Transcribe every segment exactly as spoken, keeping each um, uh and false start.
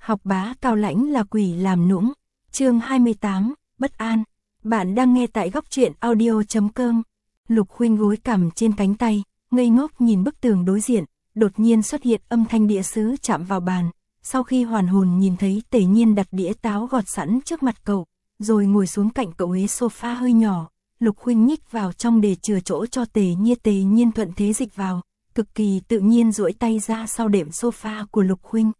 Học bá cao lãnh là quỷ làm nũng. Chương hai mươi tám, bất an. Bạn đang nghe tại góc truyện audio chấm com. Lục Huynh gối cằm trên cánh tay, ngây ngốc nhìn bức tường đối diện, đột nhiên xuất hiện âm thanh đĩa sứ chạm vào bàn. Sau khi hoàn hồn nhìn thấy Tề Nhiên đặt đĩa táo gọt sẵn trước mặt cậu, rồi ngồi xuống cạnh cậu ghế sofa hơi nhỏ, Lục Huynh nhích vào trong để chừa chỗ cho Tề Nhiên. Tề Nhiên thuận thế dịch vào, cực kỳ tự nhiên duỗi tay ra sau đệm sofa của Lục Huynh.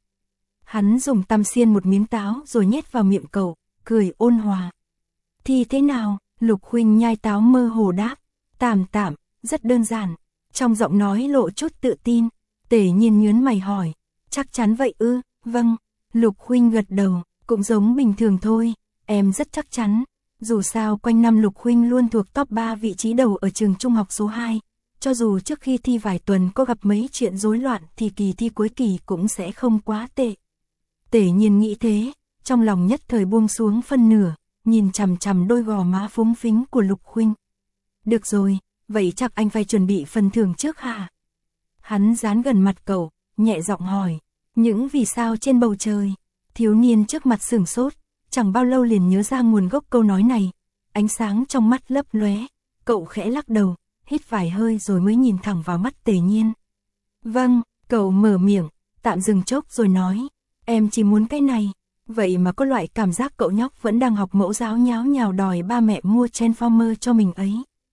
Hắn dùng tăm xiên một miếng táo rồi nhét vào miệng cậu, cười ôn hòa. Thì thế nào? Lục Huynh nhai táo mơ hồ đáp. Tạm tạm, rất đơn giản. Trong giọng nói lộ chút tự tin. Tề Nhiên nhớn mày hỏi. Chắc chắn vậy ư? Vâng. Lục Huynh gật đầu, cũng giống bình thường thôi. Em rất chắc chắn. Dù sao quanh năm Lục Huynh luôn thuộc top ba vị trí đầu ở trường trung học số hai. Cho dù trước khi thi vài tuần có gặp mấy chuyện rối loạn thì kỳ thi cuối kỳ cũng sẽ không quá tệ. Tề Nhiên nghĩ thế, trong lòng nhất thời buông xuống phân nửa, nhìn chằm chằm đôi gò má phúng phính của Lục Huynh. Được rồi, vậy chắc anh phải chuẩn bị phần thưởng trước hả? Hắn dán gần mặt cậu, nhẹ giọng hỏi. Những vì sao trên bầu trời? Thiếu niên trước mặt sửng sốt, chẳng bao lâu liền nhớ ra nguồn gốc câu nói này. Ánh sáng trong mắt lấp lóe, cậu khẽ lắc đầu, hít vài hơi rồi mới nhìn thẳng vào mắt Tề Nhiên. Vâng, cậu mở miệng, tạm dừng chốc rồi nói. Em chỉ muốn cái này. Vậy mà có loại cảm giác cậu nhóc vẫn đang học mẫu giáo nháo nhào đòi ba mẹ mua Transformer cho mình ấy.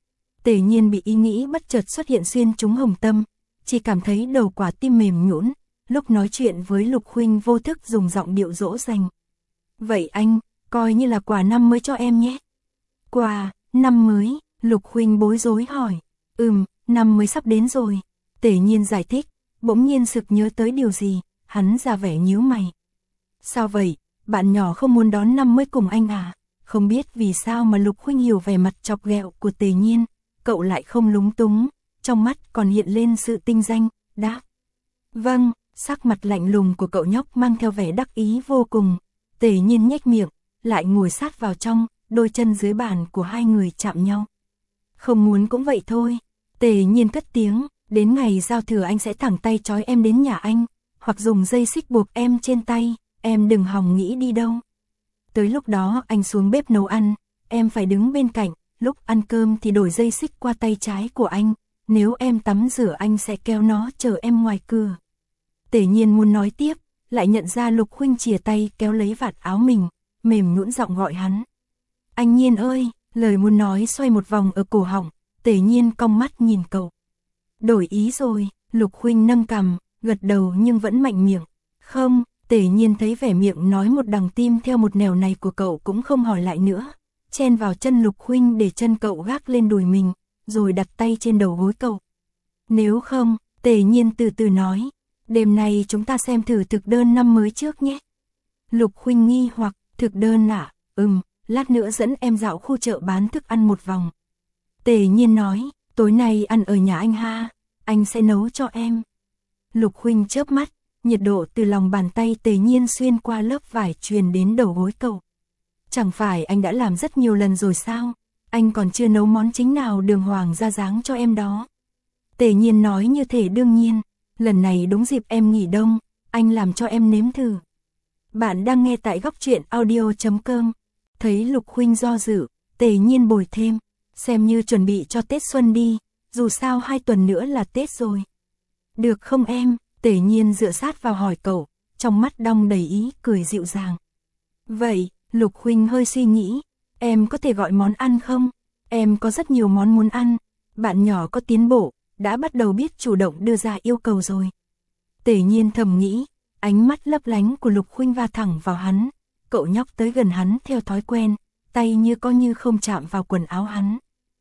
Tề Nhiên bị ý nghĩ bất chợt xuất hiện xuyên trúng hồng tâm, chỉ cảm thấy đầu quả tim mềm nhũn. Lúc nói chuyện với Lục Huynh vô thức dùng giọng điệu dỗ dành. Vậy anh, coi như là quà năm mới cho em nhé. Quà, năm mới? Lục Huynh bối rối hỏi. Ừm, năm mới sắp đến rồi. Tề Nhiên giải thích, bỗng nhiên sực nhớ tới điều gì, hắn ra vẻ nhíu mày. Sao vậy, bạn nhỏ không muốn đón năm mới cùng anh à? Không biết vì sao mà Lục Huynh hiểu vẻ mặt chọc ghẹo của Tề Nhiên, cậu lại không lúng túng, trong mắt còn hiện lên sự tinh danh, đáp. Vâng, sắc mặt lạnh lùng của cậu nhóc mang theo vẻ đắc ý vô cùng. Tề Nhiên nhếch miệng, lại ngồi sát vào trong, đôi chân dưới bàn của hai người chạm nhau. Không muốn cũng vậy thôi. Tề Nhiên cất tiếng, đến ngày giao thừa anh sẽ thẳng tay trói em đến nhà anh, hoặc dùng dây xích buộc em trên tay, em đừng hòng nghĩ đi đâu. Tới lúc đó anh xuống bếp nấu ăn, em phải đứng bên cạnh, lúc ăn cơm thì đổi dây xích qua tay trái của anh, nếu em tắm rửa anh sẽ kéo nó chờ em ngoài cửa. Tề Nhiên muốn nói tiếp, lại nhận ra Lục Huynh chìa tay kéo lấy vạt áo mình, mềm nhũn giọng gọi hắn. Anh Nhiên ơi, lời muốn nói xoay một vòng ở cổ họng, Tề Nhiên cong mắt nhìn cậu. Đổi ý rồi, Lục Huynh nâng cằm, gật đầu nhưng vẫn mạnh miệng. Không, Tề Nhiên thấy vẻ miệng nói một đằng tim theo một nẻo này của cậu cũng không hỏi lại nữa. Chen vào chân Lục Huynh để chân cậu gác lên đùi mình, rồi đặt tay trên đầu gối cậu. Nếu không, Tề Nhiên từ từ nói, đêm nay chúng ta xem thử thực đơn năm mới trước nhé. Lục Huynh nghi hoặc, thực đơn ạ, à? Ừm, lát nữa dẫn em dạo khu chợ bán thức ăn một vòng. Tề Nhiên nói, tối nay ăn ở nhà anh ha, anh sẽ nấu cho em. Lục Huynh chớp mắt, nhiệt độ từ lòng bàn tay Tề Nhiên xuyên qua lớp vải truyền đến đầu gối cậu. Chẳng phải anh đã làm rất nhiều lần rồi sao? Anh còn chưa nấu món chính nào đường hoàng ra dáng cho em đó. Tề Nhiên nói như thể đương nhiên, lần này đúng dịp em nghỉ đông, anh làm cho em nếm thử. Bạn đang nghe tại góc truyện audio chấm com. Thấy Lục Huynh do dự, Tề Nhiên bồi thêm, xem như chuẩn bị cho Tết Xuân đi, dù sao hai tuần nữa là Tết rồi. Được không em? Tề Nhiên dựa sát vào hỏi cậu, trong mắt đong đầy ý cười dịu dàng. Vậy, Lục Huynh hơi suy nghĩ, em có thể gọi món ăn không? Em có rất nhiều món muốn ăn, bạn nhỏ có tiến bộ, đã bắt đầu biết chủ động đưa ra yêu cầu rồi. Tề Nhiên thầm nghĩ, ánh mắt lấp lánh của Lục Huynh va thẳng vào hắn, cậu nhóc tới gần hắn theo thói quen, tay như có như không chạm vào quần áo hắn.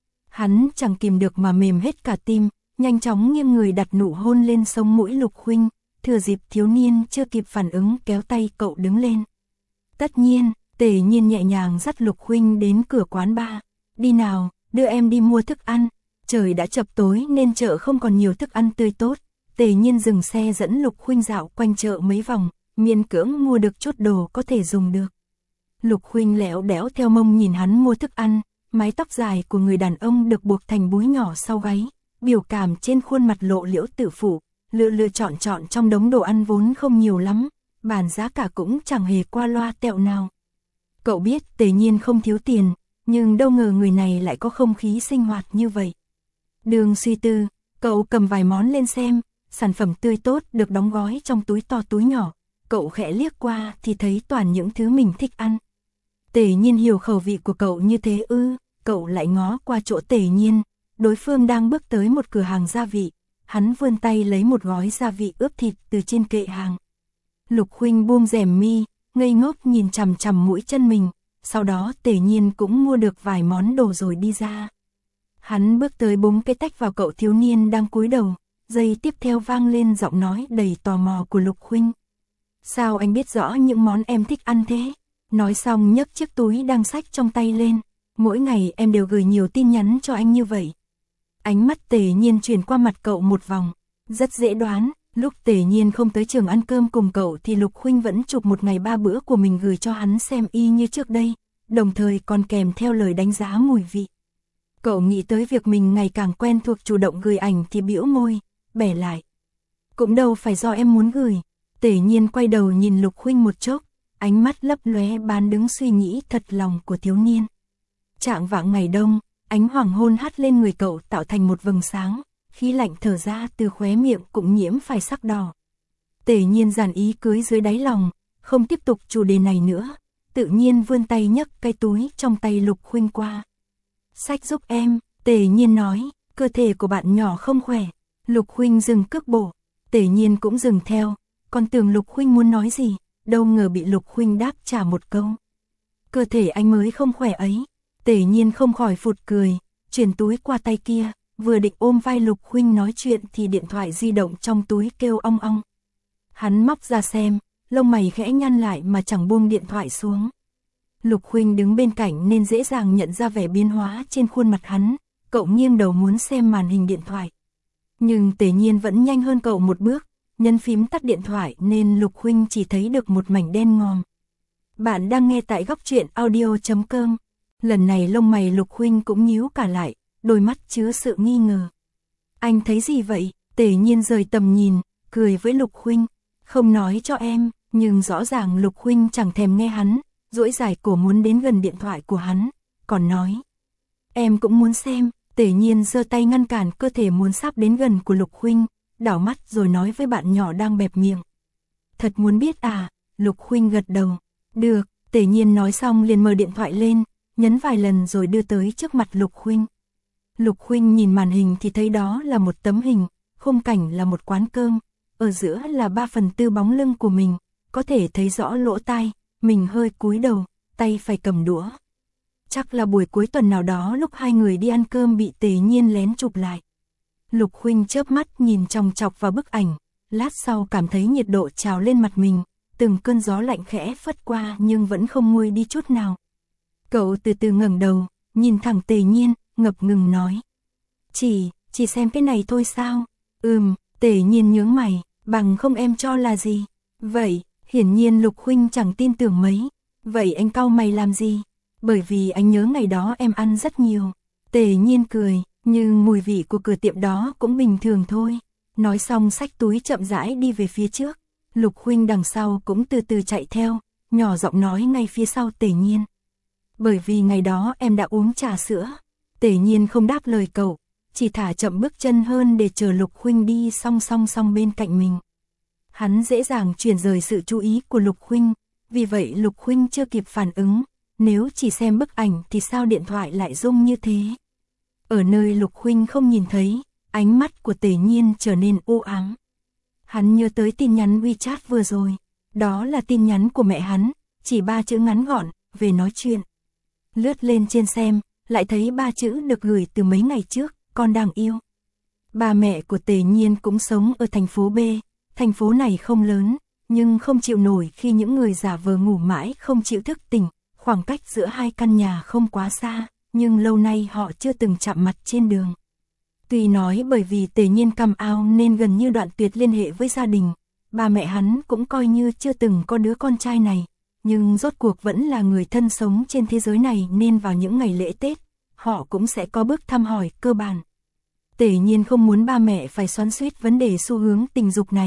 Hắn chẳng kìm được mà mềm hết cả tim, nhanh chóng nghiêng người đặt nụ hôn lên sống mũi Lục Huynh, thừa dịp thiếu niên chưa kịp phản ứng kéo tay cậu đứng lên. Tất nhiên, Tề Nhiên nhẹ nhàng dắt Lục Huynh đến cửa quán bar. Đi nào, đưa em đi mua thức ăn. Trời đã chập tối nên chợ không còn nhiều thức ăn tươi tốt. Tề Nhiên dừng xe dẫn Lục Huynh dạo quanh chợ mấy vòng, miễn cưỡng mua được chút đồ có thể dùng được. Lục Huynh lẻo đẻo theo mông nhìn hắn mua thức ăn, mái tóc dài của người đàn ông được buộc thành búi nhỏ sau gáy, biểu cảm trên khuôn mặt lộ liễu tự phụ, lựa lựa chọn chọn trong đống đồ ăn vốn không nhiều lắm, bản giá cả cũng chẳng hề qua loa tẹo nào. Cậu biết Tề Nhiên không thiếu tiền, nhưng đâu ngờ người này lại có không khí sinh hoạt như vậy. Đường suy tư, cậu cầm vài món lên xem, sản phẩm tươi tốt được đóng gói trong túi to túi nhỏ. Cậu khẽ liếc qua thì thấy toàn những thứ mình thích ăn. Tề Nhiên hiểu khẩu vị của cậu như thế ư, cậu lại ngó qua chỗ Tề Nhiên, đối phương đang bước tới một cửa hàng gia vị. Hắn vươn tay lấy một gói gia vị ướp thịt từ trên kệ hàng. Lục Huynh buông rèm mi, ngây ngốc nhìn chằm chằm mũi chân mình, sau đó Tề Nhiên cũng mua được vài món đồ rồi đi ra. Hắn bước tới búng cái tách vào cậu thiếu niên đang cúi đầu, giây tiếp theo vang lên giọng nói đầy tò mò của Lục Huynh. Sao anh biết rõ những món em thích ăn thế? Nói xong nhấc chiếc túi đang xách trong tay lên, mỗi ngày em đều gửi nhiều tin nhắn cho anh như vậy. Ánh mắt Tề Nhiên chuyển qua mặt cậu một vòng, rất dễ đoán, lúc Tề Nhiên không tới trường ăn cơm cùng cậu thì Lục Huynh vẫn chụp một ngày ba bữa của mình gửi cho hắn xem y như trước đây, đồng thời còn kèm theo lời đánh giá mùi vị. Cậu nghĩ tới việc mình ngày càng quen thuộc chủ động gửi ảnh thì bĩu môi, bẻ lại. Cũng đâu phải do em muốn gửi. Tề Nhiên quay đầu nhìn Lục Huynh một chốc, ánh mắt lấp lóe bán đứng suy nghĩ thật lòng của thiếu niên. Trạng vạng ngày đông, ánh hoàng hôn hắt lên người cậu tạo thành một vầng sáng, khí lạnh thở ra từ khóe miệng cũng nhiễm phải sắc đỏ. Tề Nhiên giản ý cưới dưới đáy lòng, không tiếp tục chủ đề này nữa, tự nhiên vươn tay nhấc cái túi trong tay Lục Huynh qua. Xách giúp em, Tề Nhiên nói, cơ thể của bạn nhỏ không khỏe. Lục Huynh dừng cước bộ, Tề Nhiên cũng dừng theo, còn tưởng Lục Huynh muốn nói gì, đâu ngờ bị Lục Huynh đáp trả một câu. Cơ thể anh mới không khỏe ấy. Tề Nhiên không khỏi phụt cười, chuyển túi qua tay kia, vừa định ôm vai Lục Huynh nói chuyện thì điện thoại di động trong túi kêu ong ong. Hắn móc ra xem, lông mày khẽ nhăn lại mà chẳng buông điện thoại xuống. Lục Huynh đứng bên cạnh nên dễ dàng nhận ra vẻ biến hóa trên khuôn mặt hắn, cậu nghiêng đầu muốn xem màn hình điện thoại. Nhưng Tề Nhiên vẫn nhanh hơn cậu một bước, nhấn phím tắt điện thoại nên Lục Huynh chỉ thấy được một mảnh đen ngòm. Bạn đang nghe tại góc truyện audio chấm com. Lần này lông mày Lục Huynh cũng nhíu cả lại, đôi mắt chứa sự nghi ngờ. Anh thấy gì vậy? Tề Nhiên rời tầm nhìn, cười với Lục Huynh. Không nói cho em, nhưng rõ ràng Lục Huynh chẳng thèm nghe hắn, duỗi dài cổ muốn đến gần điện thoại của hắn, còn nói. Em cũng muốn xem. Tề Nhiên giơ tay ngăn cản cơ thể muốn sắp đến gần của Lục Huynh, đảo mắt rồi nói với bạn nhỏ đang bẹp miệng. Thật muốn biết à? Lục Huynh gật đầu. Được, Tề Nhiên nói xong liền mở điện thoại lên, nhấn vài lần rồi đưa tới trước mặt Lục Huynh. Lục Huynh nhìn màn hình thì thấy đó là một tấm hình, khung cảnh là một quán cơm, ở giữa là ba phần tư bóng lưng của mình, có thể thấy rõ lỗ tai, mình hơi cúi đầu, tay phải cầm đũa. Chắc là buổi cuối tuần nào đó lúc hai người đi ăn cơm bị Tề Nhiên lén chụp lại. Lục Huynh chớp mắt nhìn chòng chọc vào bức ảnh, lát sau cảm thấy nhiệt độ trào lên mặt mình, từng cơn gió lạnh khẽ phất qua nhưng vẫn không nguôi đi chút nào. Cậu từ từ ngẩng đầu, nhìn thẳng Tề Nhiên, ngập ngừng nói. Chỉ, chỉ xem cái này thôi sao? Ừm, Tề Nhiên nhướng mày, bằng không em cho là gì? Vậy, hiển nhiên Lục Huynh chẳng tin tưởng mấy. Vậy anh cau mày làm gì? Bởi vì anh nhớ ngày đó em ăn rất nhiều. Tề Nhiên cười, nhưng mùi vị của cửa tiệm đó cũng bình thường thôi. Nói xong xách túi chậm rãi đi về phía trước. Lục Huynh đằng sau cũng từ từ chạy theo, nhỏ giọng nói ngay phía sau Tề Nhiên. Bởi vì ngày đó em đã uống trà sữa. Tề Nhiên không đáp lời cậu, chỉ thả chậm bước chân hơn để chờ Lục Huynh đi song song song bên cạnh mình. Hắn dễ dàng chuyển rời sự chú ý của Lục Huynh, vì vậy Lục Huynh chưa kịp phản ứng. Nếu chỉ xem bức ảnh thì sao điện thoại lại rung như thế? Ở nơi Lục Huynh không nhìn thấy, ánh mắt của Tề Nhiên trở nên u ám. Hắn nhớ tới tin nhắn WeChat vừa rồi, đó là tin nhắn của mẹ hắn, chỉ ba chữ ngắn gọn, về nói chuyện. Lướt lên trên xem, lại thấy ba chữ được gửi từ mấy ngày trước, con đang yêu. Ba mẹ của Tề Nhiên cũng sống ở thành phố B, thành phố này không lớn, nhưng không chịu nổi khi những người giả vờ ngủ mãi không chịu thức tỉnh. Khoảng cách giữa hai căn nhà không quá xa, nhưng lâu nay họ chưa từng chạm mặt trên đường. Tuy nói bởi vì Tề Nhiên căm ao nên gần như đoạn tuyệt liên hệ với gia đình, ba mẹ hắn cũng coi như chưa từng có đứa con trai này, nhưng rốt cuộc vẫn là người thân sống trên thế giới này nên vào những ngày lễ Tết, họ cũng sẽ có bước thăm hỏi cơ bản. Tề Nhiên không muốn ba mẹ phải xoắn xuýt vấn đề xu hướng tình dục này,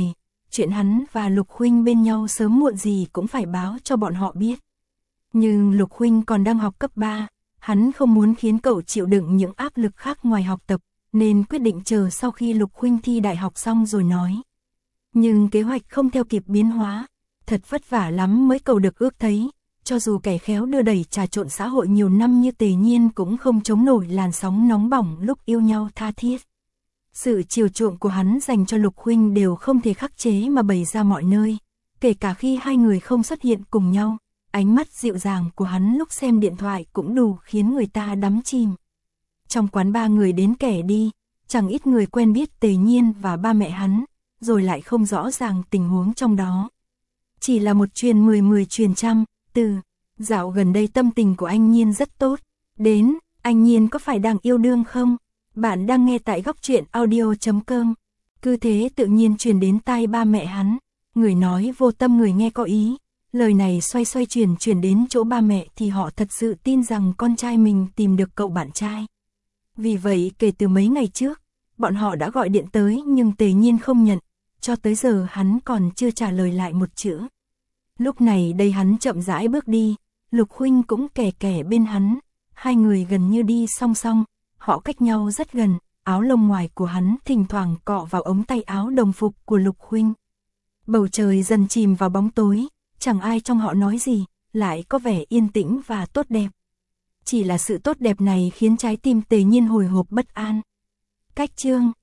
chuyện hắn và Lục huynh bên nhau sớm muộn gì cũng phải báo cho bọn họ biết. Nhưng Lục huynh còn đang học cấp ba, hắn không muốn khiến cậu chịu đựng những áp lực khác ngoài học tập, nên quyết định chờ sau khi Lục huynh thi đại học xong rồi nói. Nhưng kế hoạch không theo kịp biến hóa, thật vất vả lắm mới cầu được ước thấy, cho dù kẻ khéo đưa đẩy trà trộn xã hội nhiều năm như Tề Nhiên cũng không chống nổi làn sóng nóng bỏng lúc yêu nhau tha thiết. Sự chiều chuộng của hắn dành cho Lục huynh đều không thể khắc chế mà bày ra mọi nơi, kể cả khi hai người không xuất hiện cùng nhau, ánh mắt dịu dàng của hắn lúc xem điện thoại cũng đủ khiến người ta đắm chìm. Trong quán ba người đến kẻ đi, chẳng ít người quen biết Tề Nhiên và ba mẹ hắn, rồi lại không rõ ràng tình huống trong đó. Chỉ là một truyền mười mười truyền trăm, từ dạo gần đây tâm tình của anh Nhiên rất tốt, đến, anh Nhiên có phải đang yêu đương không? Bạn đang nghe tại góc truyện audio chấm com. Cứ thế tự nhiên truyền đến tai ba mẹ hắn, người nói vô tâm người nghe có ý. Lời này xoay xoay truyền truyền đến chỗ ba mẹ thì họ thật sự tin rằng con trai mình tìm được cậu bạn trai. Vì vậy kể từ mấy ngày trước, bọn họ đã gọi điện tới nhưng Tề Nhiên không nhận, cho tới giờ hắn còn chưa trả lời lại một chữ. Lúc này đây hắn chậm rãi bước đi, Lục huynh cũng kè kè bên hắn, hai người gần như đi song song, họ cách nhau rất gần, áo lông ngoài của hắn thỉnh thoảng cọ vào ống tay áo đồng phục của Lục huynh. Bầu trời dần chìm vào bóng tối, chẳng ai trong họ nói gì, lại có vẻ yên tĩnh và tốt đẹp. Chỉ là sự tốt đẹp này khiến trái tim Tề Nhiên hồi hộp bất an. Cách chương